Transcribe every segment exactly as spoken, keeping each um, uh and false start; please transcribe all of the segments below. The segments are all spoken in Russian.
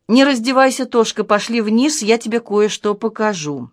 «Не раздевайся, Тошка, пошли вниз, я тебе кое-что покажу».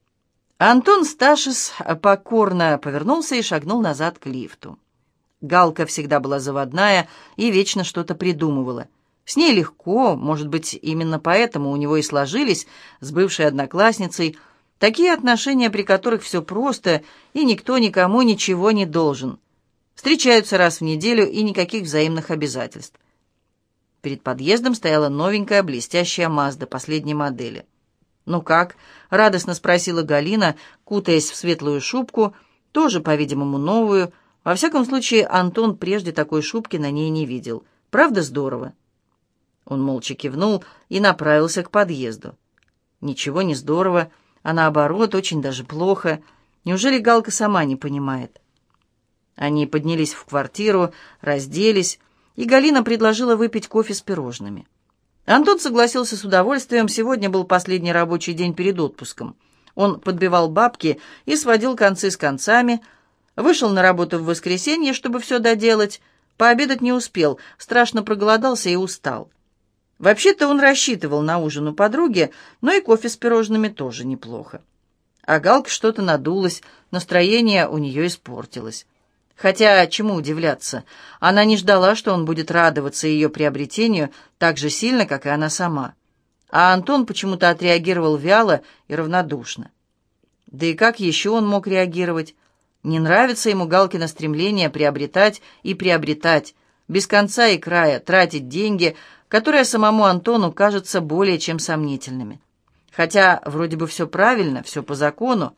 Антон Сташис покорно повернулся и шагнул назад к лифту. Галка всегда была заводная и вечно что-то придумывала. С ней легко, может быть, именно поэтому у него и сложились с бывшей одноклассницей такие отношения, при которых все просто, и никто никому ничего не должен. Встречаются раз в неделю и никаких взаимных обязательств. Перед подъездом стояла новенькая блестящая Мазда последней модели. «Ну как?» — радостно спросила Галина, кутаясь в светлую шубку, тоже, по-видимому, новую. Во всяком случае, Антон прежде такой шубки на ней не видел. «Правда здорово?» Он молча кивнул и направился к подъезду. «Ничего не здорово, а наоборот, очень даже плохо. Неужели Галка сама не понимает?» Они поднялись в квартиру, разделись, и Галина предложила выпить кофе с пирожными. Антон согласился с удовольствием, сегодня был последний рабочий день перед отпуском. Он подбивал бабки и сводил концы с концами, вышел на работу в воскресенье, чтобы все доделать, пообедать не успел, страшно проголодался и устал. Вообще-то он рассчитывал на ужин у подруги, но и кофе с пирожными тоже неплохо. А Галка что-то надулась, настроение у нее испортилось. Хотя, чему удивляться, она не ждала, что он будет радоваться ее приобретению так же сильно, как и она сама. А Антон почему-то отреагировал вяло и равнодушно. Да и как еще он мог реагировать? Не нравится ему Галкино стремление приобретать и приобретать, без конца и края тратить деньги, которые самому Антону кажутся более чем сомнительными. Хотя вроде бы все правильно, все по закону.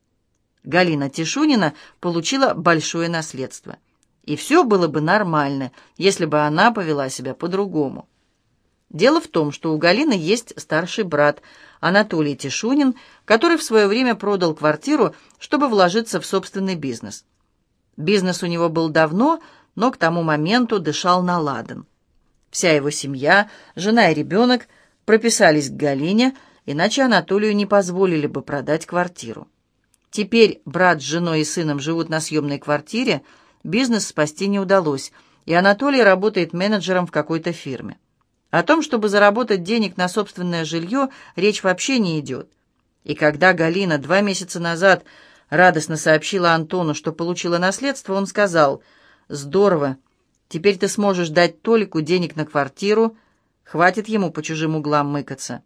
Галина Тишунина получила большое наследство. И все было бы нормально, если бы она повела себя по-другому. Дело в том, что у Галины есть старший брат Анатолий Тишунин, который в свое время продал квартиру, чтобы вложиться в собственный бизнес. Бизнес у него был давно, но к тому моменту дышал на ладан. Вся его семья, жена и ребенок прописались к Галине, иначе Анатолию не позволили бы продать квартиру. Теперь брат с женой и сыном живут на съемной квартире, бизнес спасти не удалось, и Анатолий работает менеджером в какой-то фирме. О том, чтобы заработать денег на собственное жилье, речь вообще не идет. И когда Галина два месяца назад радостно сообщила Антону, что получила наследство, он сказал: «Здорово, теперь ты сможешь дать Толику денег на квартиру, хватит ему по чужим углам мыкаться».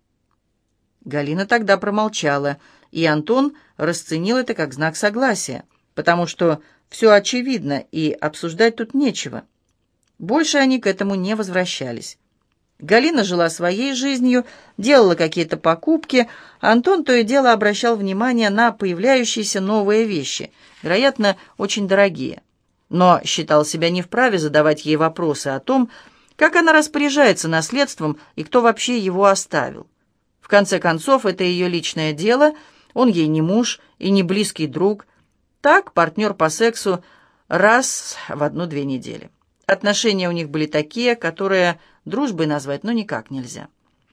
Галина тогда промолчала, и Антон расценил это как знак согласия, потому что все очевидно, и обсуждать тут нечего. Больше они к этому не возвращались. Галина жила своей жизнью, делала какие-то покупки, а Антон то и дело обращал внимание на появляющиеся новые вещи, вероятно, очень дорогие, но считал себя не вправе задавать ей вопросы о том, как она распоряжается наследством и кто вообще его оставил. В конце концов, это ее личное дело, он ей не муж и не близкий друг. Так, партнер по сексу раз в одну-две недели. Отношения у них были такие, которые дружбой назвать ну никак нельзя.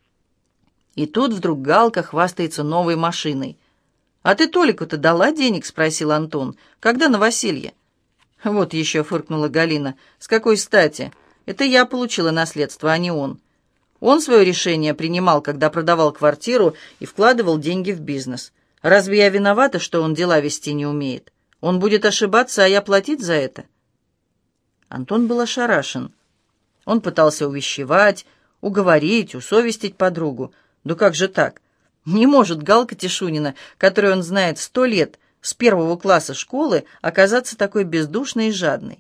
И тут вдруг Галка хвастается новой машиной. «А ты Толику-то дала денег?» — спросил Антон. «Когда новоселье?» «Вот еще», — фыркнула Галина. «С какой стати? Это я получила наследство, а не он. Он свое решение принимал, когда продавал квартиру и вкладывал деньги в бизнес. Разве я виновата, что он дела вести не умеет? Он будет ошибаться, а я платить за это?» Антон был ошарашен. Он пытался увещевать, уговорить, усовестить подругу. Да как же так? Не может Галка Тишунина, которую он знает сто лет, с первого класса школы, оказаться такой бездушной и жадной.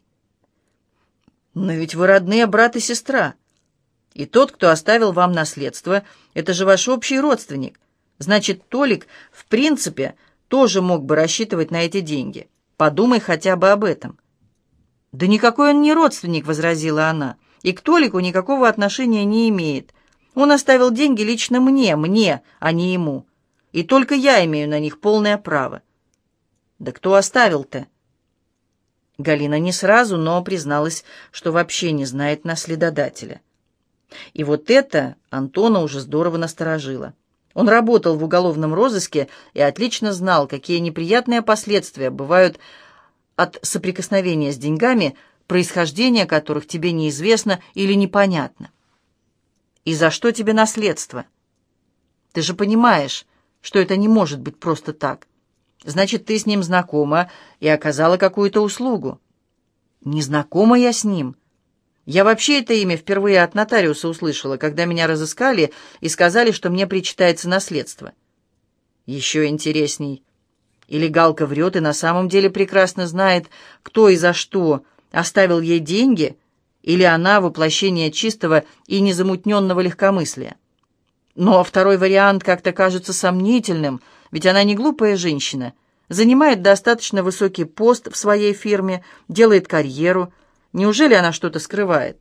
«Но ведь вы родные брат и сестра. И тот, кто оставил вам наследство, это же ваш общий родственник. Значит, Толик, в принципе, тоже мог бы рассчитывать на эти деньги. Подумай хотя бы об этом». «Да никакой он не родственник», — возразила она, «и к Толику никакого отношения не имеет. Он оставил деньги лично мне, мне, а не ему. И только я имею на них полное право». «Да кто оставил-то?» Галина не сразу, но призналась, что вообще не знает наследодателя. И вот это Антона уже здорово насторожило. Он работал в уголовном розыске и отлично знал, какие неприятные последствия бывают от соприкосновения с деньгами, происхождение которых тебе неизвестно или непонятно. И за что тебе наследство? Ты же понимаешь, что это не может быть просто так. Значит, ты с ним знакома и оказала какую-то услугу. Не знакома я с ним. Я вообще это имя впервые от нотариуса услышала, когда меня разыскали и сказали, что мне причитается наследство. Еще интересней. Или Галка врет и на самом деле прекрасно знает, кто и за что оставил ей деньги, или она воплощение чистого и незамутненного легкомыслия. Но второй вариант как-то кажется сомнительным, ведь она не глупая женщина, занимает достаточно высокий пост в своей фирме, делает карьеру. Неужели она что-то скрывает?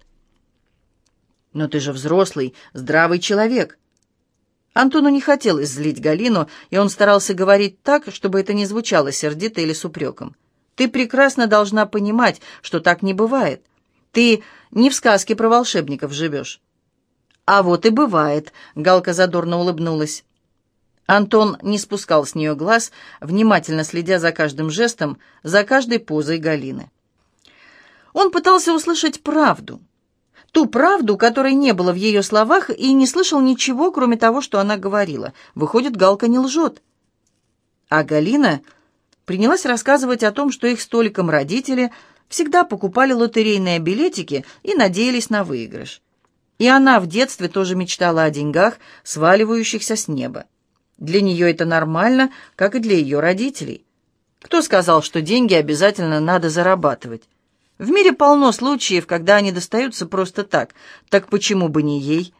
Но ты же взрослый, здравый человек. Антону не хотелось злить Галину, и он старался говорить так, чтобы это не звучало сердито или с упреком. Ты прекрасно должна понимать, что так не бывает. Ты не в сказке про волшебников живешь. А вот и бывает, Галка задорно улыбнулась. Антон не спускал с нее глаз, внимательно следя за каждым жестом, за каждой позой Галины. Он пытался услышать правду. Ту правду, которой не было в ее словах, и не слышал ничего, кроме того, что она говорила. Выходит, Галка не лжет. А Галина принялась рассказывать о том, что их с Толиком родители всегда покупали лотерейные билетики и надеялись на выигрыш. И она в детстве тоже мечтала о деньгах, сваливающихся с неба. Для нее это нормально, как и для ее родителей. Кто сказал, что деньги обязательно надо зарабатывать? В мире полно случаев, когда они достаются просто так. Так почему бы не ей?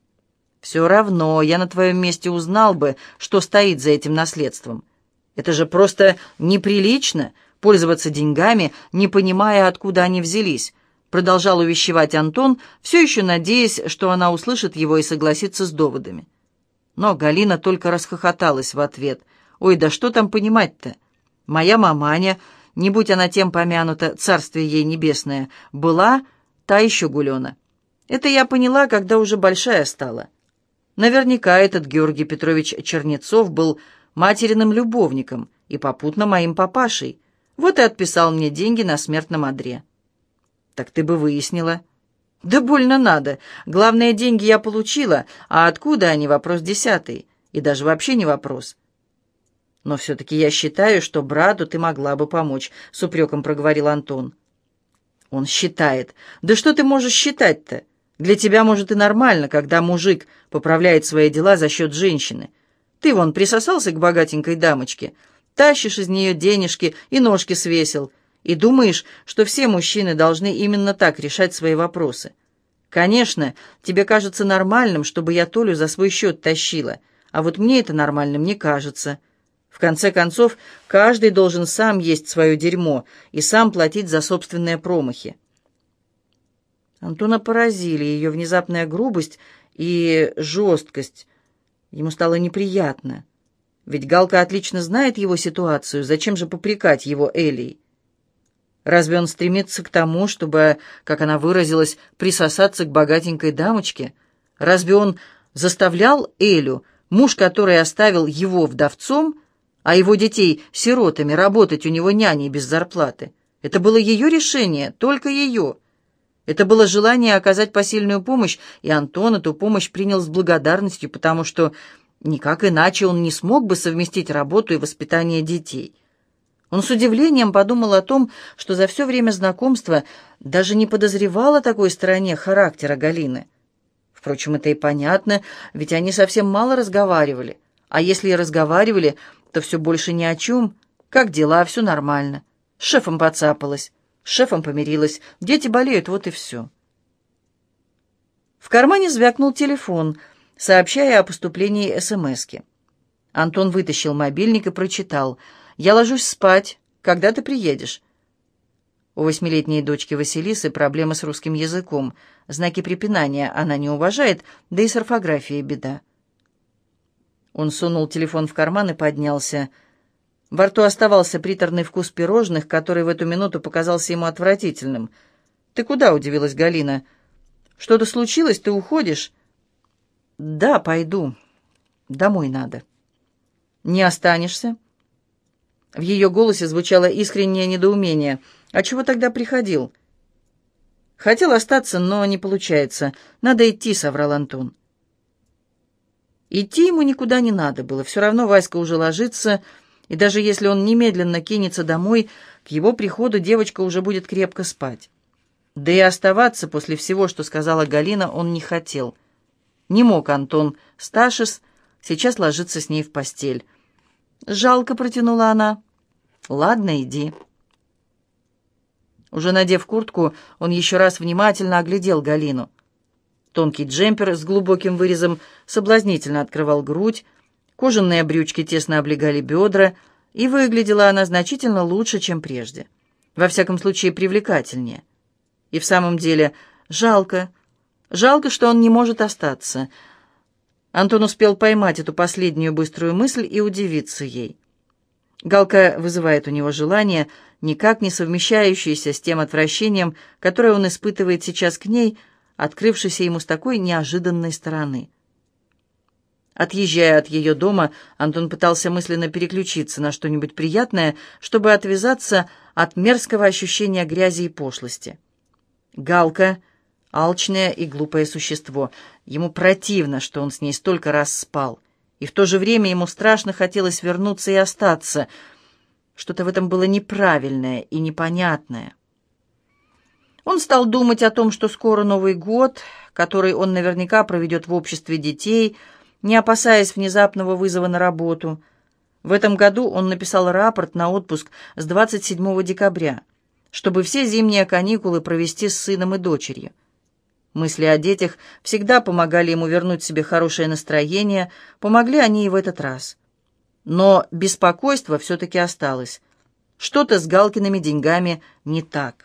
Все равно я на твоем месте узнал бы, что стоит за этим наследством. Это же просто неприлично пользоваться деньгами, не понимая, откуда они взялись. Продолжал увещевать Антон, все еще надеясь, что она услышит его и согласится с доводами. Но Галина только расхохоталась в ответ. «Ой, да что там понимать-то? Моя маманя, не будь она тем помянута, царствие ей небесное, была та еще гулена. Это я поняла, когда уже большая стала. Наверняка этот Георгий Петрович Чернецов был материным любовником и попутно моим папашей. Вот и отписал мне деньги на смертном одре». «Так ты бы выяснила». «Да больно надо. Главное, деньги я получила, а откуда они — вопрос десятый. И даже вообще не вопрос». «Но все-таки я считаю, что брату ты могла бы помочь», — с упреком проговорил Антон. Он считает. «Да что ты можешь считать-то? Для тебя, может, и нормально, когда мужик поправляет свои дела за счет женщины. Ты вон присосался к богатенькой дамочке, тащишь из нее денежки и ножки свесил, и думаешь, что все мужчины должны именно так решать свои вопросы. Конечно, тебе кажется нормальным, чтобы я Толю за свой счет тащила, а вот мне это нормальным не кажется. В конце концов, каждый должен сам есть свое дерьмо и сам платить за собственные промахи». Антона поразили ее внезапная грубость и жесткость. Ему стало неприятно. Ведь Галка отлично знает его ситуацию, зачем же попрекать его Элей? Разве он стремится к тому, чтобы, как она выразилась, присосаться к богатенькой дамочке? Разве он заставлял Элю, муж, который оставил его вдовцом, а его детей сиротами, работать у него няней без зарплаты? Это было ее решение, только ее. Это было желание оказать посильную помощь, и Антон эту помощь принял с благодарностью, потому что никак иначе он не смог бы совместить работу и воспитание детей. Он с удивлением подумал о том, что за все время знакомства даже не подозревал о такой стороне характера Галины. Впрочем, это и понятно, ведь они совсем мало разговаривали. А если и разговаривали, то все больше ни о чем. Как дела? Все нормально. С шефом поцапалась, с шефом помирилась, дети болеют, вот и все. В кармане звякнул телефон, сообщая о поступлении эс-эм-эски. Антон вытащил мобильник и прочитал: «Я ложусь спать. Когда ты приедешь?» У восьмилетней дочки Василисы проблемы с русским языком. Знаки препинания она не уважает, да и с орфографией беда. Он сунул телефон в карман и поднялся. Во рту оставался приторный вкус пирожных, который в эту минуту показался ему отвратительным. «Ты куда?» — удивилась Галина. «Что-то случилось? Ты уходишь?» «Да, пойду. Домой надо». «Не останешься?» В ее голосе звучало искреннее недоумение. «А чего тогда приходил?» «Хотел остаться, но не получается. Надо идти», — соврал Антон. Идти ему никуда не надо было. Все равно Васька уже ложится, и даже если он немедленно кинется домой, к его приходу девочка уже будет крепко спать. Да и оставаться после всего, что сказала Галина, он не хотел. Не мог Антон Сташис сейчас ложиться с ней в постель. «Жалко», — протянула она. «Ладно, иди». Уже надев куртку, он еще раз внимательно оглядел Галину. Тонкий джемпер с глубоким вырезом соблазнительно открывал грудь, кожаные брючки тесно облегали бедра, и выглядела она значительно лучше, чем прежде. Во всяком случае, привлекательнее. И в самом деле жалко, жалко, что он не может остаться. Антон успел поймать эту последнюю быструю мысль и удивиться ей. Галка вызывает у него желание, никак не совмещающееся с тем отвращением, которое он испытывает сейчас к ней, открывшейся ему с такой неожиданной стороны. Отъезжая от ее дома, Антон пытался мысленно переключиться на что-нибудь приятное, чтобы отвязаться от мерзкого ощущения грязи и пошлости. Галка — алчное и глупое существо. Ему противно, что он с ней столько раз спал. И в то же время ему страшно хотелось вернуться и остаться. Что-то в этом было неправильное и непонятное. Он стал думать о том, что скоро Новый год, который он наверняка проведет в обществе детей, не опасаясь внезапного вызова на работу. В этом году он написал рапорт на отпуск с двадцать седьмого декабря, чтобы все зимние каникулы провести с сыном и дочерью. Мысли о детях всегда помогали ему вернуть себе хорошее настроение, помогли они и в этот раз. Но беспокойство все-таки осталось. Что-то с Галкиными деньгами не так.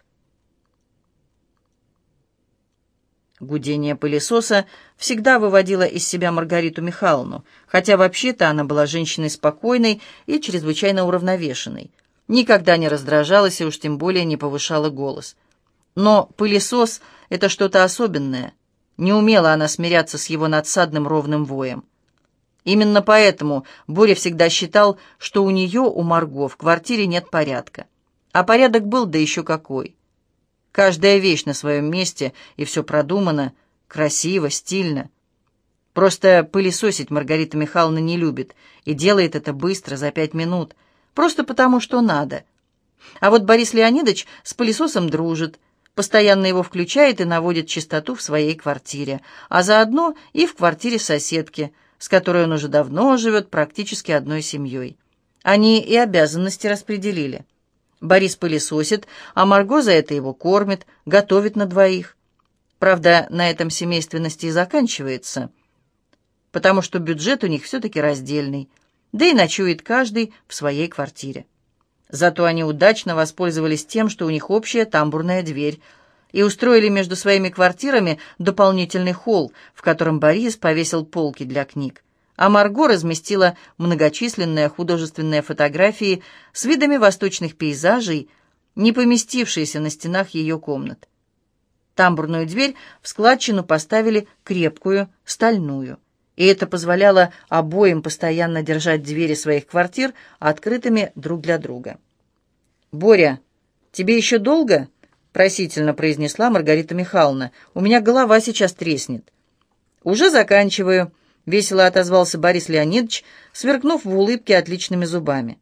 Гудение пылесоса всегда выводило из себя Маргариту Михайловну, хотя вообще-то она была женщиной спокойной и чрезвычайно уравновешенной. Никогда не раздражалась и уж тем более не повышала голос. Но пылесос — это что-то особенное. Не умела она смиряться с его надсадным ровным воем. Именно поэтому Боря всегда считал, что у нее, у Марго, в квартире нет порядка. А порядок был, да еще какой. Каждая вещь на своем месте, и все продумано, красиво, стильно. Просто пылесосить Маргарита Михайловна не любит и делает это быстро, за пять минут, просто потому, что надо. А вот Борис Леонидович с пылесосом дружит, постоянно его включает и наводит чистоту в своей квартире, а заодно и в квартире соседки, с которой он уже давно живет практически одной семьей. Они и обязанности распределили. Борис пылесосит, а Марго за это его кормит, готовит на двоих. Правда, на этом семейственности и заканчивается, потому что бюджет у них все-таки раздельный, да и ночует каждый в своей квартире. Зато они удачно воспользовались тем, что у них общая тамбурная дверь, и устроили между своими квартирами дополнительный холл, в котором Борис повесил полки для книг, а Марго разместила многочисленные художественные фотографии с видами восточных пейзажей, не поместившиеся на стенах ее комнат. Тамбурную дверь в складчину поставили крепкую, стальную, и это позволяло обоим постоянно держать двери своих квартир открытыми друг для друга. «Боря, тебе еще долго?» — просительно произнесла Маргарита Михайловна. «У меня голова сейчас треснет». «Уже заканчиваю», — весело отозвался Борис Леонидович, сверкнув в улыбке отличными зубами.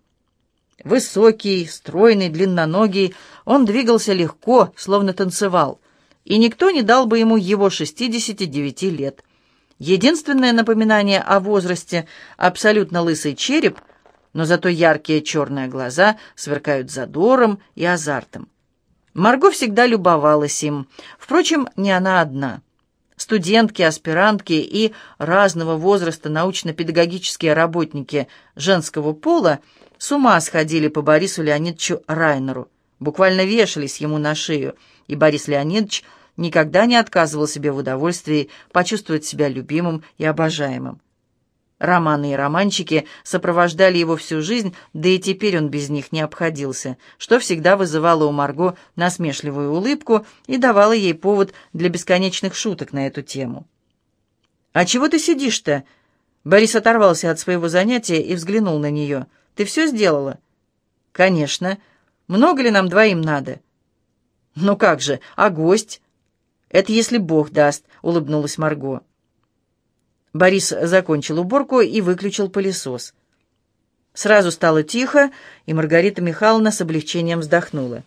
Высокий, стройный, длинноногий, он двигался легко, словно танцевал, и никто не дал бы ему его шестидесяти девяти лет. Единственное напоминание о возрасте — абсолютно лысый череп, но зато яркие черные глаза сверкают задором и азартом. Марго всегда любовалась им. Впрочем, не она одна. Студентки, аспирантки и разного возраста научно-педагогические работники женского пола с ума сходили по Борису Леонидовичу Райнеру, буквально вешались ему на шею, и Борис Леонидович никогда не отказывал себе в удовольствии почувствовать себя любимым и обожаемым. Романы и романчики сопровождали его всю жизнь, да и теперь он без них не обходился, что всегда вызывало у Марго насмешливую улыбку и давало ей повод для бесконечных шуток на эту тему. «А чего ты сидишь-то?» Борис оторвался от своего занятия и взглянул на нее. «Ты все сделала?» «Конечно. Много ли нам двоим надо?» «Ну как же, а гость?» «Это если Бог даст», — улыбнулась Марго. Борис закончил уборку и выключил пылесос. Сразу стало тихо, и Маргарита Михайловна с облегчением вздохнула.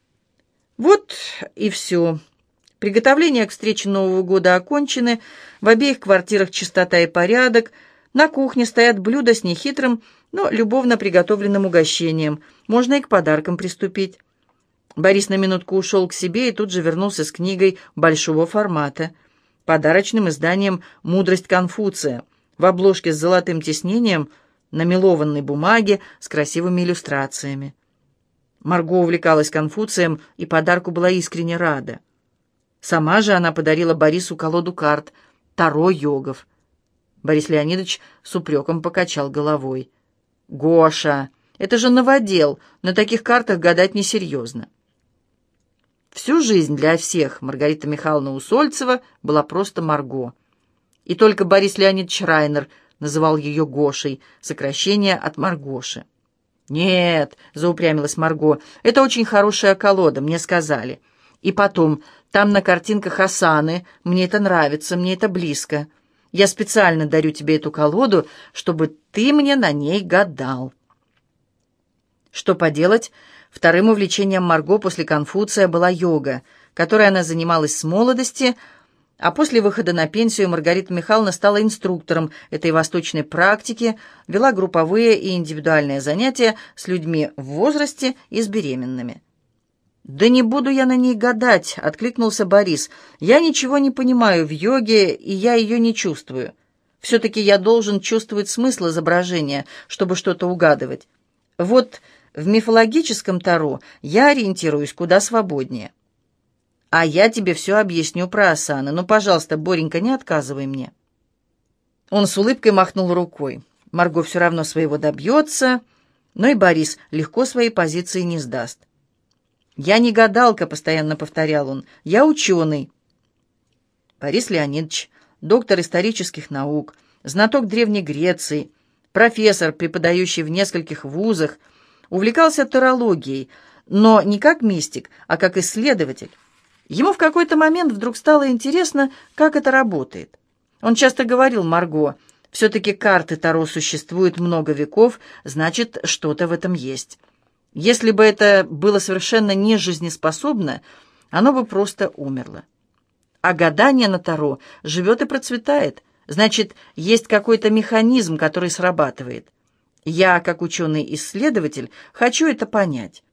Вот и все. Приготовления к встрече Нового года окончены, в обеих квартирах чистота и порядок, на кухне стоят блюда с нехитрым, но любовно приготовленным угощением, можно и к подаркам приступить. Борис на минутку ушел к себе и тут же вернулся с книгой большого формата, подарочным изданием «Мудрость Конфуция», в обложке с золотым тиснением, на мелованной бумаге с красивыми иллюстрациями. Марго увлекалась Конфуцием и подарку была искренне рада. Сама же она подарила Борису колоду карт «Таро Йогов». Борис Леонидович с упреком покачал головой. «Гоша, это же новодел, на таких картах гадать несерьезно». Всю жизнь для всех Маргарита Михайловна Усольцева была просто Марго. И только Борис Леонидович Райнер называл ее Гошей, сокращение от Маргоши. «Нет», — заупрямилась Марго, — «это очень хорошая колода, мне сказали. И потом, там на картинках осаны, мне это нравится, мне это близко. Я специально дарю тебе эту колоду, чтобы ты мне на ней гадал». Что поделать, вторым увлечением Марго после Конфуция была йога, которой она занималась с молодости, а после выхода на пенсию Маргарита Михайловна стала инструктором этой восточной практики, вела групповые и индивидуальные занятия с людьми в возрасте и с беременными. «Да не буду я на ней гадать», — откликнулся Борис. «Я ничего не понимаю в йоге, и я ее не чувствую. Все-таки я должен чувствовать смысл изображения, чтобы что-то угадывать. Вот в мифологическом таро я ориентируюсь куда свободнее. А я тебе все объясню про осаны. Ну, пожалуйста, Боренька, не отказывай мне». Он с улыбкой махнул рукой. Марго все равно своего добьется, но и Борис легко своей позиции не сдаст. «Я не гадалка», — постоянно повторял он, — «я ученый». Борис Леонидович, доктор исторических наук, знаток Древней Греции, профессор, преподающий в нескольких вузах, увлекался тарологией, но не как мистик, а как исследователь. Ему в какой-то момент вдруг стало интересно, как это работает. Он часто говорил Марго: «Все-таки карты Таро существуют много веков, значит, что-то в этом есть. Если бы это было совершенно не жизнеспособно, оно бы просто умерло. А гадание на Таро живет и процветает, значит, есть какой-то механизм, который срабатывает. Я, как ученый-исследователь, хочу это понять».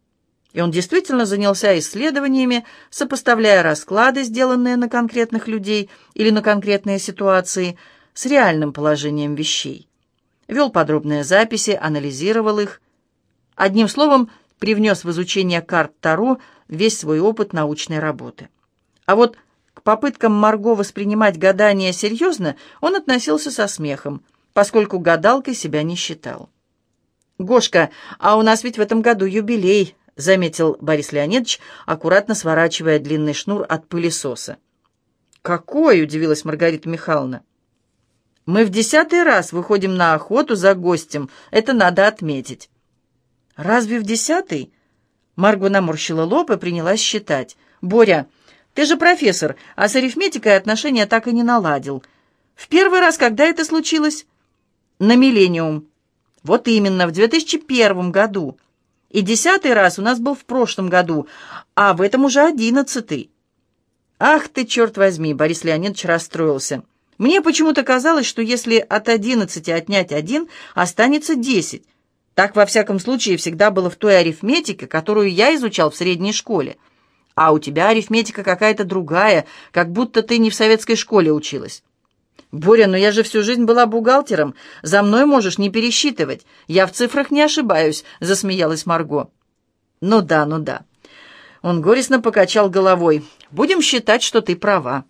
И он действительно занялся исследованиями, сопоставляя расклады, сделанные на конкретных людей или на конкретные ситуации, с реальным положением вещей. Вел подробные записи, анализировал их. Одним словом, привнес в изучение карт Таро весь свой опыт научной работы. А вот к попыткам Марго воспринимать гадание серьезно он относился со смехом, поскольку гадалкой себя не считал. «Гошка, а у нас ведь в этом году юбилей», — заметил Борис Леонидович, аккуратно сворачивая длинный шнур от пылесоса. «Какой?» — удивилась Маргарита Михайловна. «Мы в десятый раз выходим на охоту за гостем, это надо отметить». «Разве в десятый?» Марго наморщила лоб и принялась считать. «Боря, ты же профессор, а с арифметикой отношения так и не наладил. В первый раз когда это случилось?» «На миллениум». «Вот именно, в две тысячи первом году. И десятый раз у нас был в прошлом году, а в этом уже одиннадцатый». «Ах ты, черт возьми!» — Борис Леонидович расстроился. «Мне почему-то казалось, что если от одиннадцати отнять один, останется десять. Так, во всяком случае, всегда было в той арифметике, которую я изучал в средней школе. А у тебя арифметика какая-то другая, как будто ты не в советской школе училась». «Боря, но я же всю жизнь была бухгалтером. За мной можешь не пересчитывать. Я в цифрах не ошибаюсь», — засмеялась Марго. «Ну да, ну да». Он горестно покачал головой. «Будем считать, что ты права».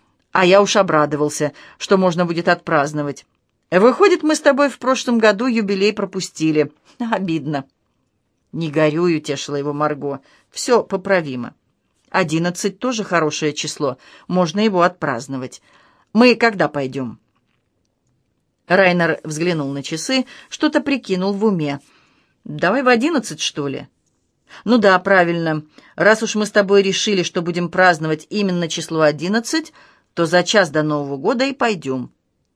А я уж обрадовался, что можно будет отпраздновать. Выходит, мы с тобой в прошлом году юбилей пропустили. Обидно. «Не горюй», — утешила его Марго. «Все поправимо. Одиннадцать тоже хорошее число. Можно его отпраздновать. Мы когда пойдем?» Райнер взглянул на часы, что-то прикинул в уме. «Давай в одиннадцать, что ли?» «Ну да, правильно. Раз уж мы с тобой решили, что будем праздновать именно число одиннадцать, то за час до Нового года и пойдем».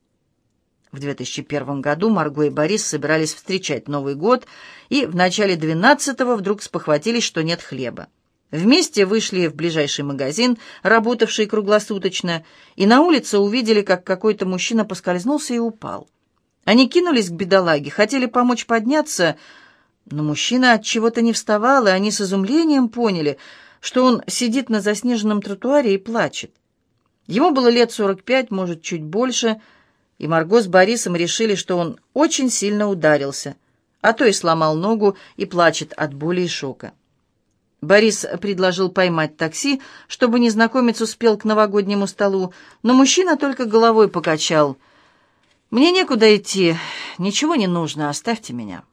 В две тысячи первом году Марго и Борис собирались встречать Новый год, и в начале двенадцатого вдруг спохватились, что нет хлеба. Вместе вышли в ближайший магазин, работавший круглосуточно, и на улице увидели, как какой-то мужчина поскользнулся и упал. Они кинулись к бедолаге, хотели помочь подняться, но мужчина от чего-то не вставал, и они с изумлением поняли, что он сидит на заснеженном тротуаре и плачет. Ему было лет сорок пять, может, чуть больше, и Марго с Борисом решили, что он очень сильно ударился, а то и сломал ногу и плачет от боли и шока. Борис предложил поймать такси, чтобы незнакомец успел к новогоднему столу, но мужчина только головой покачал. «Мне некуда идти, ничего не нужно, оставьте меня».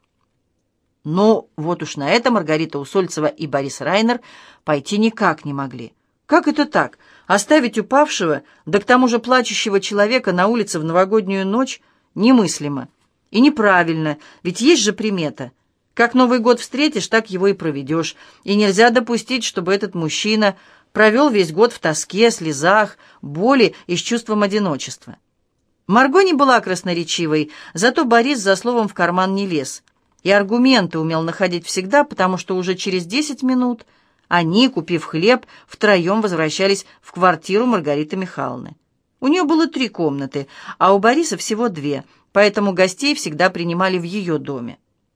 Но вот уж на это Маргарита Усольцева и Борис Райнер пойти никак не могли. Как это так? Оставить упавшего, да к тому же плачущего человека на улице в новогоднюю ночь, немыслимо. И неправильно, ведь есть же примета. Как Новый год встретишь, так его и проведешь. И нельзя допустить, чтобы этот мужчина провел весь год в тоске, слезах, боли и с чувством одиночества. Марго не была красноречивой, зато Борис за словом в карман не лез. И аргументы умел находить всегда, потому что уже через десять минут они, купив хлеб, втроем возвращались в квартиру Маргариты Михайловны. У нее было три комнаты, а у Бориса всего две, поэтому гостей всегда принимали в ее доме.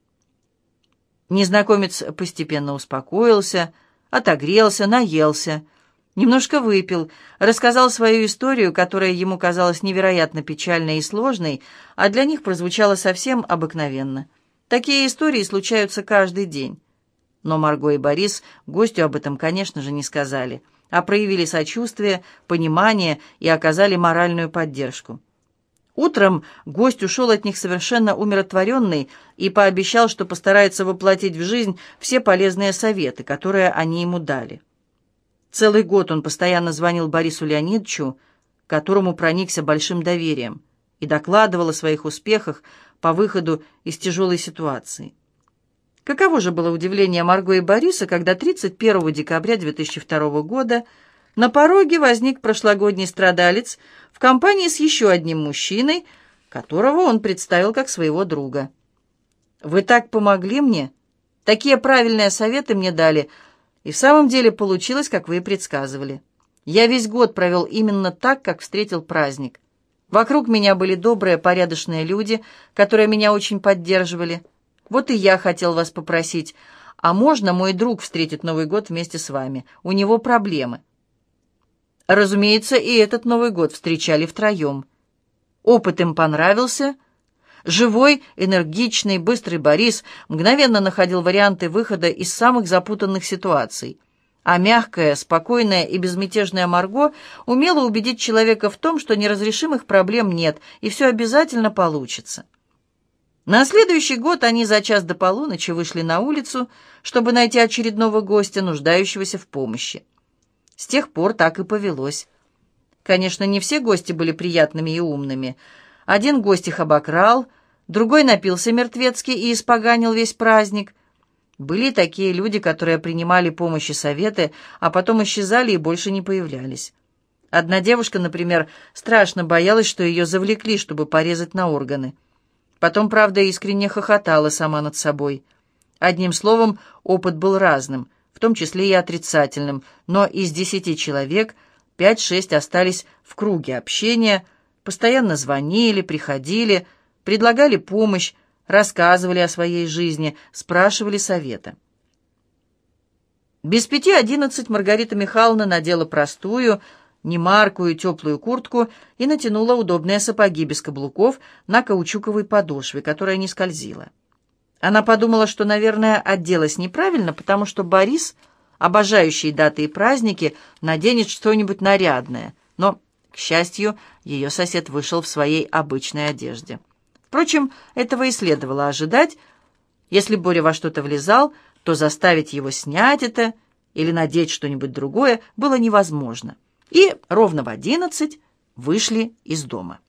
Незнакомец постепенно успокоился, отогрелся, наелся, немножко выпил, рассказал свою историю, которая ему казалась невероятно печальной и сложной, а для них прозвучала совсем обыкновенно. Такие истории случаются каждый день. Но Марго и Борис гостю об этом, конечно же, не сказали, а проявили сочувствие, понимание и оказали моральную поддержку. Утром гость ушел от них совершенно умиротворенный и пообещал, что постарается воплотить в жизнь все полезные советы, которые они ему дали. Целый год он постоянно звонил Борису Леонидовичу, которому проникся большим доверием, и докладывал о своих успехах по выходу из тяжелой ситуации. Каково же было удивление Марго и Бориса, когда тридцать первого декабря две тысячи второго года на пороге возник прошлогодний страдалец в компании с еще одним мужчиной, которого он представил как своего друга. «Вы так помогли мне, такие правильные советы мне дали, и в самом деле получилось, как вы и предсказывали. Я весь год провел именно так, как встретил праздник. Вокруг меня были добрые, порядочные люди, которые меня очень поддерживали. Вот и я хотел вас попросить, а можно мой друг встретит Новый год вместе с вами? У него проблемы». Разумеется, и этот Новый год встречали втроем. Опыт им понравился. Живой, энергичный, быстрый Борис мгновенно находил варианты выхода из самых запутанных ситуаций. А мягкая, спокойная и безмятежная Марго умела убедить человека в том, что неразрешимых проблем нет, и все обязательно получится. На следующий год они за час до полуночи вышли на улицу, чтобы найти очередного гостя, нуждающегося в помощи. С тех пор так и повелось. Конечно, не все гости были приятными и умными. Один гость их обокрал, другой напился мертвецки и испоганил весь праздник. Были такие люди, которые принимали помощь и советы, а потом исчезали и больше не появлялись. Одна девушка, например, страшно боялась, что ее завлекли, чтобы порезать на органы. Потом, правда, искренне хохотала сама над собой. Одним словом, опыт был разным, в том числе и отрицательным, но из десяти человек пять-шесть остались в круге общения, постоянно звонили, приходили, предлагали помощь, рассказывали о своей жизни, спрашивали совета. Без пяти одиннадцать Маргарита Михайловна надела простую, немаркую теплую куртку и натянула удобные сапоги без каблуков на каучуковой подошве, которая не скользила. Она подумала, что, наверное, оделась неправильно, потому что Борис, обожающий даты и праздники, наденет что-нибудь нарядное, но, к счастью, ее сосед вышел в своей обычной одежде. Впрочем, этого и следовало ожидать. Если Боря во что-то влезал, то заставить его снять это или надеть что-нибудь другое было невозможно. И ровно в одиннадцать вышли из дома.